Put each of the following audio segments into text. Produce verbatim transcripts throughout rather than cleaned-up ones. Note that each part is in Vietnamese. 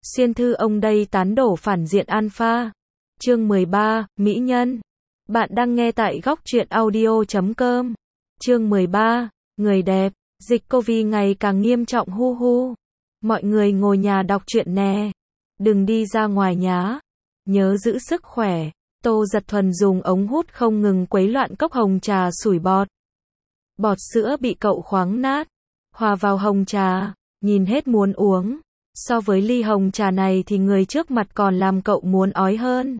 Xuyên thư ông đây tán đổ phản diện alpha. Chương mười ba, Mỹ nhân. Bạn đang nghe tại góc truyện audio chấm com. Chương mười ba, người đẹp. Dịch Covid ngày càng nghiêm trọng hu hu. Mọi người ngồi nhà đọc truyện nè. Đừng đi ra ngoài nhá. Nhớ giữ sức khỏe. Tô Giật Thuần dùng ống hút không ngừng quấy loạn cốc hồng trà sủi bọt. Bọt sữa bị cậu khoáng nát. Hòa vào hồng trà. Nhìn hết muốn uống. So với ly hồng trà này thì người trước mặt còn làm cậu muốn ói hơn.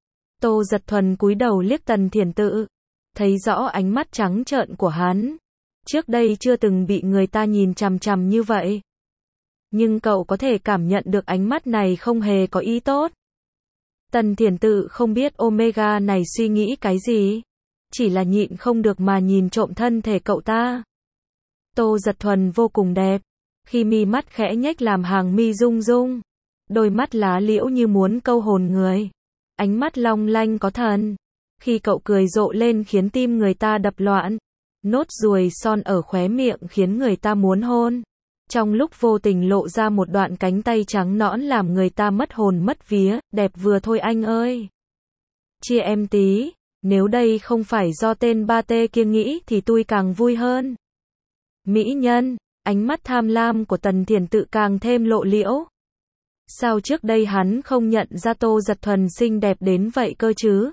Tô Giật Thuần cúi đầu liếc Tần Thiển Tự. Thấy rõ ánh mắt trắng trợn của hắn. Trước đây chưa từng bị người ta nhìn chằm chằm như vậy. Nhưng cậu có thể cảm nhận được ánh mắt này không hề có ý tốt. Tần Thiển Tự không biết Omega này suy nghĩ cái gì. Chỉ là nhịn không được mà nhìn trộm thân thể cậu ta. Tô Giật Thuần vô cùng đẹp. Khi mi mắt khẽ nhếch làm hàng mi rung rung. Đôi mắt lá liễu như muốn câu hồn người. Ánh mắt long lanh có thần. Khi cậu cười rộ lên khiến tim người ta đập loạn. Nốt ruồi son ở khóe miệng khiến người ta muốn hôn. Trong lúc vô tình lộ ra một đoạn cánh tay trắng nõn làm người ta mất hồn mất vía, đẹp vừa thôi anh ơi. Chia em tí, nếu đây không phải do tên ba tê kia nghĩ thì tôi càng vui hơn. Mỹ nhân, ánh mắt tham lam của Tần Thiển Tự càng thêm lộ liễu. Sao trước đây hắn không nhận ra Tô Giật Thuần xinh đẹp đến vậy cơ chứ?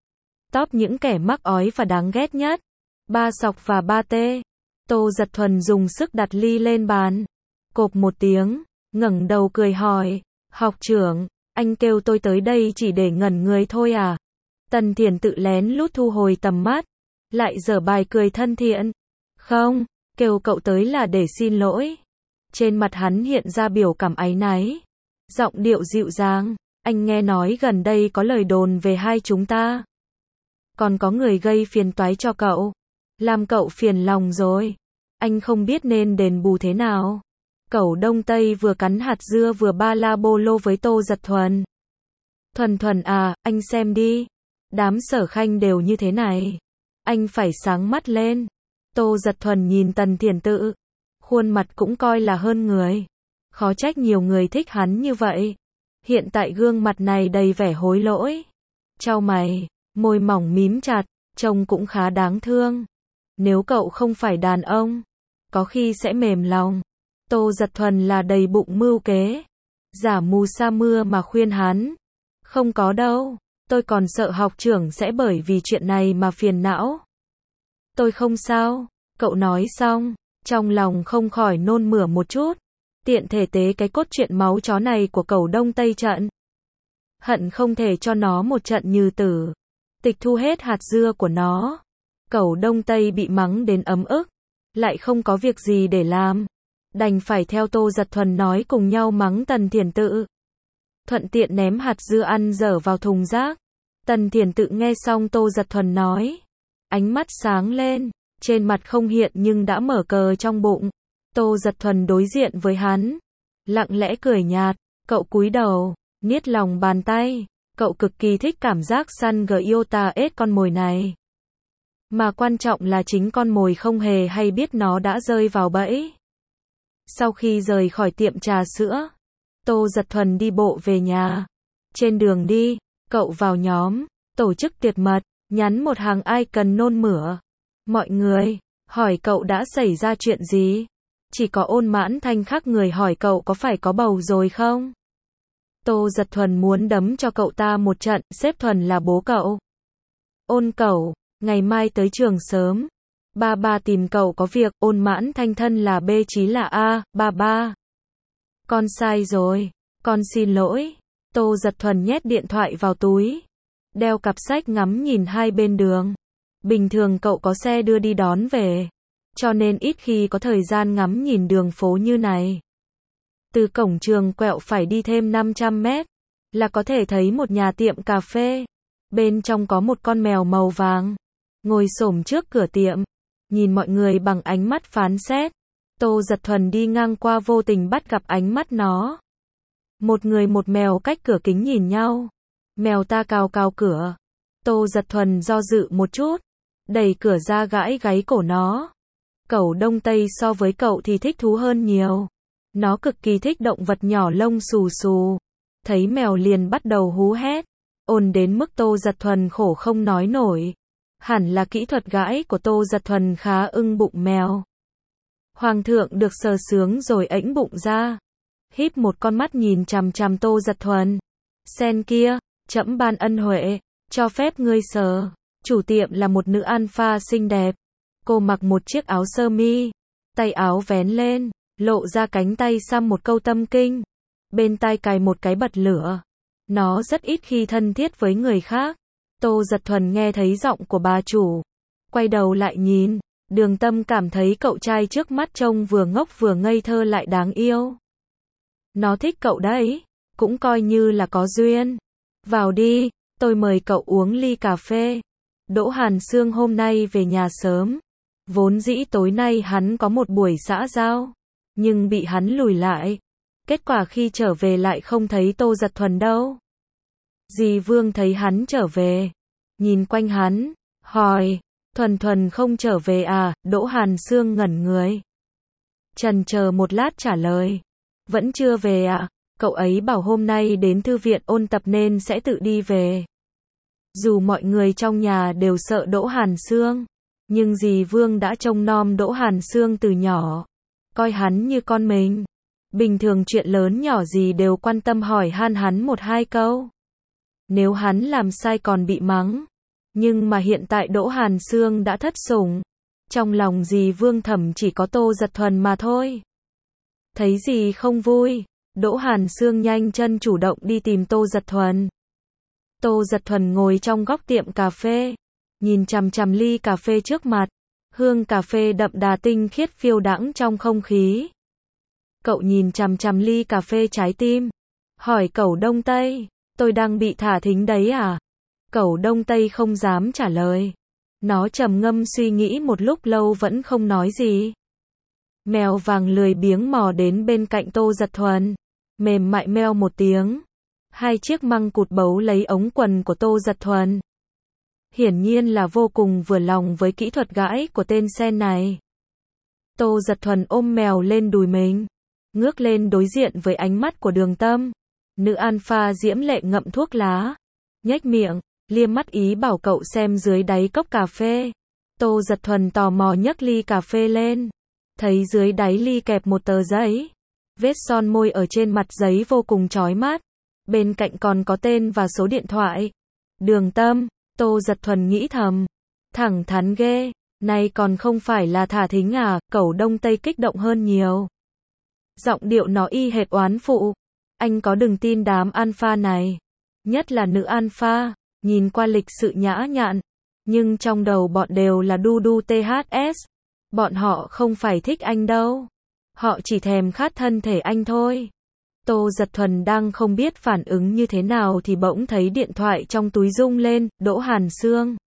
Top những kẻ mắc ói và đáng ghét nhất. Ba sọc và ba tê. Tô Giật Thuần dùng sức đặt ly lên bàn. Cộp một tiếng, ngẩng đầu cười hỏi. Học trưởng, anh kêu tôi tới đây chỉ để ngẩn người thôi à? Tần Thiển Tự lén lút thu hồi tầm mắt. Lại giở bài cười thân thiện. Không, kêu cậu tới là để xin lỗi. Trên mặt hắn hiện ra biểu cảm áy náy. Giọng điệu dịu dàng. Anh nghe nói gần đây có lời đồn về hai chúng ta. Còn có người gây phiền toái cho cậu. Làm cậu phiền lòng rồi. Anh không biết nên đền bù thế nào. Cẩu Đông Tây vừa cắn hạt dưa vừa ba la bô lô với Tô Giật Thuần. Thuần Thuần à, anh xem đi. Đám Sở Khanh đều như thế này. Anh phải sáng mắt lên. Tô Giật Thuần nhìn Tần Thiển Tự. Khuôn mặt cũng coi là hơn người. Khó trách nhiều người thích hắn như vậy. Hiện tại gương mặt này đầy vẻ hối lỗi. Chau mày, môi mỏng mím chặt, trông cũng khá đáng thương. Nếu cậu không phải đàn ông, có khi sẽ mềm lòng. Tô Giật Thuần là đầy bụng mưu kế. Giả mù sa mưa mà khuyên hắn. Không có đâu, tôi còn sợ học trưởng sẽ bởi vì chuyện này mà phiền não. Tôi không sao, cậu nói xong, trong lòng không khỏi nôn mửa một chút. Tiện thể tế cái cốt truyện máu chó này của Cẩu Đông Tây trận. Hận không thể cho nó một trận như tử. Tịch thu hết hạt dưa của nó. Cẩu Đông Tây bị mắng đến ấm ức. Lại không có việc gì để làm. Đành phải theo Tô Giật Thuần nói cùng nhau mắng Tần Thiển Tự. Thuận tiện ném hạt dưa ăn dở vào thùng rác. Tần Thiển Tự nghe xong Tô Giật Thuần nói. Ánh mắt sáng lên. Trên mặt không hiện nhưng đã mở cờ trong bụng. Tô Giật Thuần đối diện với hắn. Lặng lẽ cười nhạt. Cậu cúi đầu. Niết lòng bàn tay. Cậu cực kỳ thích cảm giác săn Giota ết con mồi này. Mà quan trọng là chính con mồi không hề hay biết nó đã rơi vào bẫy. Sau khi rời khỏi tiệm trà sữa, Tô Giật Thuần đi bộ về nhà. Trên đường đi, cậu vào nhóm, tổ chức tiệc mật, nhắn một hàng ai cần nôn mửa. Mọi người, hỏi cậu đã xảy ra chuyện gì? Chỉ có Ôn Mãn Thanh khác người hỏi cậu có phải có bầu rồi không? Tô Giật Thuần muốn đấm cho cậu ta một trận, xếp Thuần là bố cậu. Ôn cậu, ngày mai tới trường sớm. Ba ba tìm cậu có việc, Ôn Mãn Thanh thân là B chí là A, ba ba. Con sai rồi, con xin lỗi. Tô Giật Thuần nhét điện thoại vào túi. Đeo cặp sách ngắm nhìn hai bên đường. Bình thường cậu có xe đưa đi đón về. Cho nên ít khi có thời gian ngắm nhìn đường phố như này. Từ cổng trường quẹo phải đi thêm năm trăm mét. Là có thể thấy một nhà tiệm cà phê. Bên trong có một con mèo màu vàng. Ngồi xổm trước cửa tiệm. Nhìn mọi người bằng ánh mắt phán xét. Tô Giật Thuần đi ngang qua vô tình bắt gặp ánh mắt nó. Một người một mèo cách cửa kính nhìn nhau. Mèo ta cào cào cửa. Tô Giật Thuần do dự một chút. Đẩy cửa ra gãi gáy cổ nó. Cẩu Đông Tây so với cậu thì thích thú hơn nhiều. Nó cực kỳ thích động vật nhỏ lông xù xù. Thấy mèo liền bắt đầu hú hét. Ồn đến mức Tô Giật Thuần khổ không nói nổi. Hẳn là kỹ thuật gãi của Tô Giật Thuần khá ưng bụng mèo. Hoàng thượng được sờ sướng rồi ẫnh bụng ra. Híp một con mắt nhìn chằm chằm Tô Giật Thuần. Sen kia, trẫm ban ân huệ, cho phép ngươi sờ. Chủ tiệm là một nữ alpha xinh đẹp. Cô mặc một chiếc áo sơ mi. Tay áo vén lên, lộ ra cánh tay xăm một câu tâm kinh. Bên tai cài một cái bật lửa. Nó rất ít khi thân thiết với người khác. Tô Giật Thuần nghe thấy giọng của bà chủ. Quay đầu lại nhìn. Đường Tâm cảm thấy cậu trai trước mắt trông vừa ngốc vừa ngây thơ lại đáng yêu. Nó thích cậu đấy. Cũng coi như là có duyên. Vào đi, tôi mời cậu uống ly cà phê. Đỗ Hàn Sương hôm nay về nhà sớm. Vốn dĩ tối nay hắn có một buổi xã giao. Nhưng bị hắn lùi lại. Kết quả khi trở về lại không thấy Tô Giật Thuần đâu. Dì Vương thấy hắn trở về. Nhìn quanh hắn. Hỏi. Thuần Thuần không trở về à? Đỗ Hàn Sương ngẩn người. Chần chờ một lát trả lời. Vẫn chưa về ạ. À? Cậu ấy bảo hôm nay đến thư viện ôn tập nên sẽ tự đi về. Dù mọi người trong nhà đều sợ Đỗ Hàn Sương. Nhưng dì Vương đã trông nom Đỗ Hàn Sương từ nhỏ. Coi hắn như con mình. Bình thường chuyện lớn nhỏ gì đều quan tâm hỏi han hắn một hai câu. Nếu hắn làm sai còn bị mắng. Nhưng mà hiện tại Đỗ Hàn Sương đã thất sủng. Trong lòng dì Vương thầm chỉ có Tô Giật Thuần mà thôi. Thấy dì không vui. Đỗ Hàn Sương nhanh chân chủ động đi tìm Tô Giật Thuần. Tô Giật Thuần ngồi trong góc tiệm cà phê. Nhìn chằm chằm ly cà phê trước mặt. Hương cà phê đậm đà tinh khiết phiêu đãng trong không khí. Cậu nhìn chằm chằm ly cà phê trái tim. Hỏi Cẩu Đông Tây. Tôi đang bị thả thính đấy à? Cẩu Đông Tây không dám trả lời. Nó trầm ngâm suy nghĩ một lúc lâu vẫn không nói gì. Mèo vàng lười biếng mò đến bên cạnh Tô Giật Thuần. Mềm mại meo một tiếng. Hai chiếc măng cụt bấu lấy ống quần của Tô Giật Thuần. Hiển nhiên là vô cùng vừa lòng với kỹ thuật gãi của tên sen này. Tô Giật Thuần ôm mèo lên đùi mình. Ngước lên đối diện với ánh mắt của Đường Tâm. Nữ alpha diễm lệ ngậm thuốc lá. Nhếch miệng, liếc mắt ý bảo cậu xem dưới đáy cốc cà phê. Tô Giật Thuần tò mò nhấc ly cà phê lên. Thấy dưới đáy ly kẹp một tờ giấy. Vết son môi ở trên mặt giấy vô cùng chói mắt. Bên cạnh còn có tên và số điện thoại. Đường Tâm, Tô Giật Thuần nghĩ thầm. Thẳng thắn ghê, này còn không phải là thả thính à? Cẩu Đông Tây kích động hơn nhiều. Giọng điệu nó y hệt oán phụ. Anh có đừng tin đám alpha này. Nhất là nữ alpha, nhìn qua lịch sự nhã nhặn. Nhưng trong đầu bọn đều là đu đu tê hát ét. Bọn họ không phải thích anh đâu. Họ chỉ thèm khát thân thể anh thôi. Tô Giật Thuần đang không biết phản ứng như thế nào thì bỗng thấy điện thoại trong túi rung lên. Đỗ Hàn Sương.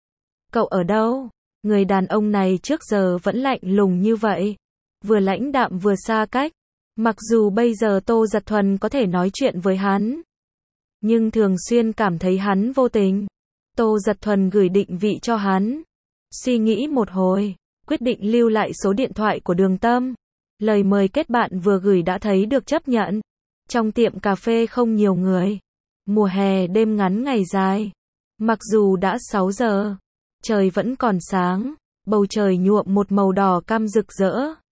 Cậu ở đâu? Người đàn ông này trước giờ vẫn lạnh lùng như vậy. Vừa lãnh đạm vừa xa cách. Mặc dù bây giờ Tô Giật Thuần có thể nói chuyện với hắn. Nhưng thường xuyên cảm thấy hắn vô tình. Tô Giật Thuần gửi định vị cho hắn. Suy nghĩ một hồi. Quyết định lưu lại số điện thoại của Đường Tâm. Lời mời kết bạn vừa gửi đã thấy được chấp nhận. Trong tiệm cà phê không nhiều người. Mùa hè đêm ngắn ngày dài. Mặc dù đã sáu giờ. Trời vẫn còn sáng. Bầu trời nhuộm một màu đỏ cam rực rỡ.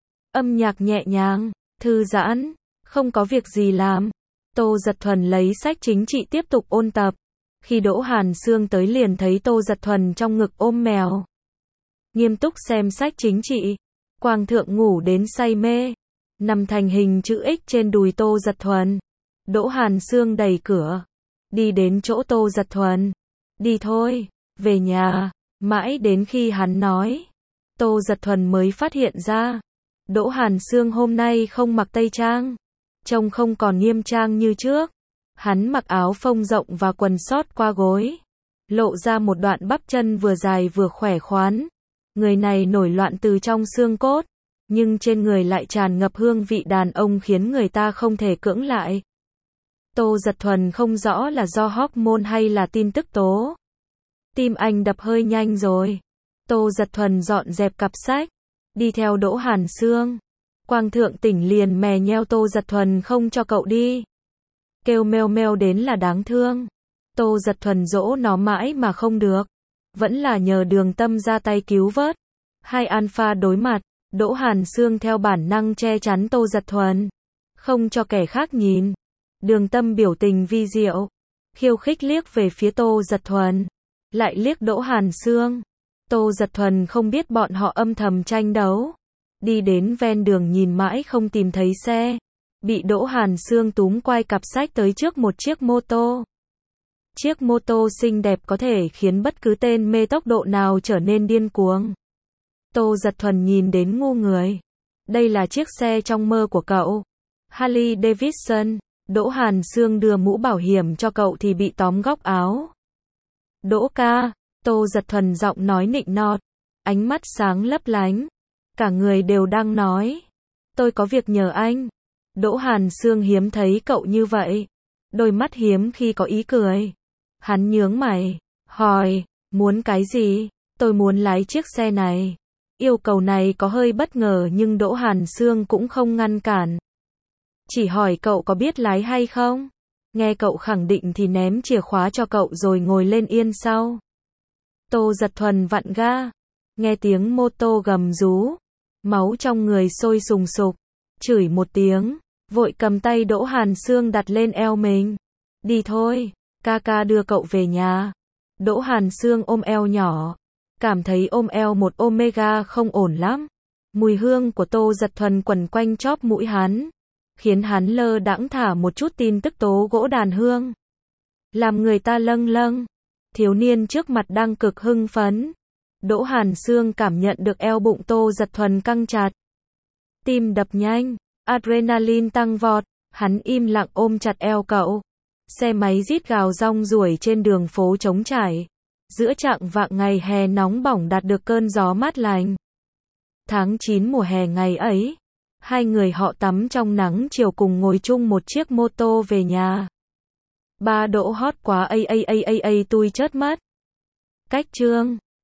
Âm nhạc nhẹ nhàng. Thư giãn. Không có việc gì làm. Tô Giật Thuần lấy sách chính trị tiếp tục ôn tập. Khi Đỗ Hàn Sương tới liền thấy Tô Giật Thuần trong ngực ôm mèo. Nghiêm túc xem sách chính trị. Quang thượng ngủ đến say mê. Nằm thành hình chữ X trên đùi Tô Giật Thuần. Đỗ Hàn Sương đẩy cửa. Đi đến chỗ Tô Giật Thuần. Đi thôi, về nhà. Mãi đến khi hắn nói. Tô Giật Thuần mới phát hiện ra. Đỗ Hàn Sương hôm nay không mặc tây trang. Trông không còn nghiêm trang như trước. Hắn mặc áo phông rộng và quần sót qua gối. Lộ ra một đoạn bắp chân vừa dài vừa khỏe khoắn. Người này nổi loạn từ trong xương cốt. Nhưng trên người lại tràn ngập hương vị đàn ông khiến người ta không thể cưỡng lại. Tô Giật Thuần không rõ là do hormone hay là tin tức tố. Tim anh đập hơi nhanh rồi. Tô Giật Thuần dọn dẹp cặp sách. Đi theo Đỗ Hàn Sương. Quang Thượng Tỉnh liền mè nheo Tô Giật Thuần không cho cậu đi. Kêu meo meo đến là đáng thương. Tô Giật Thuần dỗ nó mãi mà không được. Vẫn là nhờ Đường Tâm ra tay cứu vớt. Hai alpha đối mặt, Đỗ Hàn Sương theo bản năng che chắn Tô Giật Thuần, không cho kẻ khác nhìn. Đường Tâm biểu tình vi diệu, khiêu khích liếc về phía Tô Giật Thuần, lại liếc Đỗ Hàn Sương. Tô Giật Thuần không biết bọn họ âm thầm tranh đấu. Đi đến ven đường nhìn mãi không tìm thấy xe, bị Đỗ Hàn Sương túm quay cặp sách tới trước một chiếc mô tô. Chiếc mô tô xinh đẹp có thể khiến bất cứ tên mê tốc độ nào trở nên điên cuồng. Tô Giật Thuần nhìn đến ngu người. Đây là chiếc xe trong mơ của cậu. Harley Davidson. Đỗ Hàn Sương đưa mũ bảo hiểm cho cậu thì bị tóm góc áo. Đỗ ca. Tô Giật Thuần giọng nói nịnh nọt, ánh mắt sáng lấp lánh. Cả người đều đang nói. Tôi có việc nhờ anh. Đỗ Hàn Sương hiếm thấy cậu như vậy. Đôi mắt hiếm khi có ý cười. Hắn nhướng mày, hỏi, muốn cái gì? Tôi muốn lái chiếc xe này. Yêu cầu này có hơi bất ngờ nhưng Đỗ Hàn Sương cũng không ngăn cản. Chỉ hỏi cậu có biết lái hay không? Nghe cậu khẳng định thì ném chìa khóa cho cậu rồi ngồi lên yên sau. Tô Giật Thuần vặn ga. Nghe tiếng mô tô gầm rú. Máu trong người sôi sùng sục. Chửi một tiếng. Vội cầm tay Đỗ Hàn Sương đặt lên eo mình. Đi thôi, ca ca đưa cậu về nhà. Đỗ Hàn Sương ôm eo nhỏ. Cảm thấy ôm eo một Omega không ổn lắm. Mùi hương của Tô Giật Thuần quẩn quanh chóp mũi hắn, khiến hắn lơ đãng thả một chút tin tức tố gỗ đàn hương. Làm người ta lâng lâng. Thiếu niên trước mặt đang cực hưng phấn. Đỗ Hàn Sương cảm nhận được eo bụng Tô Giật Thuần căng chặt. Tim đập nhanh, adrenaline tăng vọt, hắn im lặng ôm chặt eo cậu. Xe máy rít gào rong ruổi trên đường phố trống trải. Giữa chạng vạng ngày hè nóng bỏng đạt được cơn gió mát lành. Tháng chín mùa hè ngày ấy, hai người họ tắm trong nắng chiều cùng ngồi chung một chiếc mô tô về nhà. Ba Đỗ hot quá a a a a a tui chớt mất. Cách chương